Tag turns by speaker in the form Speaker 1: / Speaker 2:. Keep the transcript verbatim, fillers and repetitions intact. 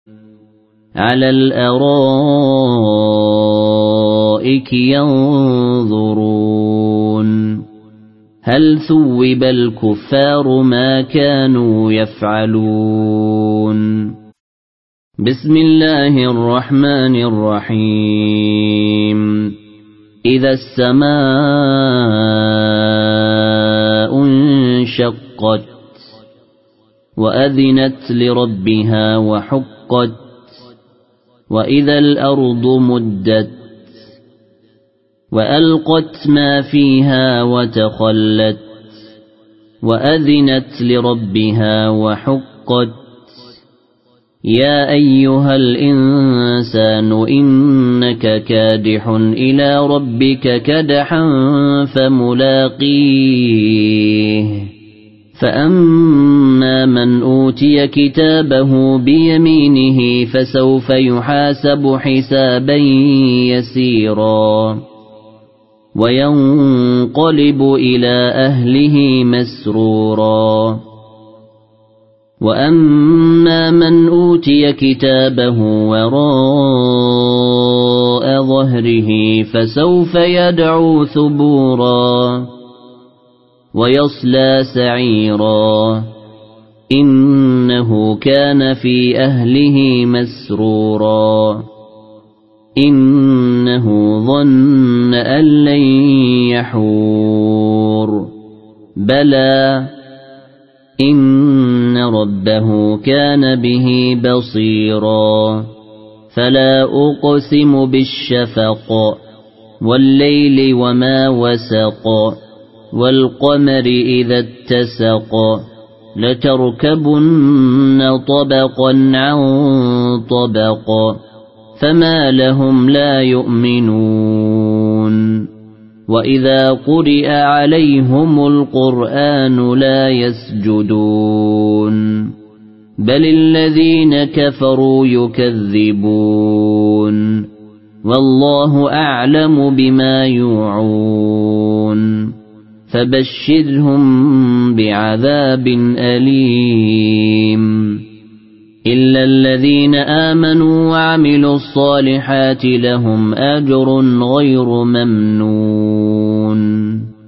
Speaker 1: على الأرائك ينظرون هل ثوب الكفار ما كانوا يفعلون بسم الله الرحمن الرحيم إذا السماء انشقت وأذنت لربها وحقت وإذا الأرض مدت وألقت ما فيها وتخلت وأذنت لربها وحقت يا أيها الإنسان إنك كادح إلى ربك كدحا فملاقيه فأما من أوتي كتابه بيمينه فسوف يحاسب حسابا يسيرا وينقلب إلى أهله مسرورا وأما من أوتي كتابه وراء ظهره فسوف يدعو ثبورا ويصلى سعيرا إنه كان في أهله مسرورا إنه ظن أن لن يحور بلى إن ربه كان به بصيرا فلا أقسم بالشفق والليل وما وسق والقمر إذا اتسق لتركبن طبقا عن طبق فما لهم لا يؤمنون وإذا قرئ عليهم القرآن لا يسجدون بل الذين كفروا يكذبون والله أعلم بما يوعون فبشرهم بعذاب أليم إلا الذين آمنوا وعملوا الصالحات لهم أجر غير ممنون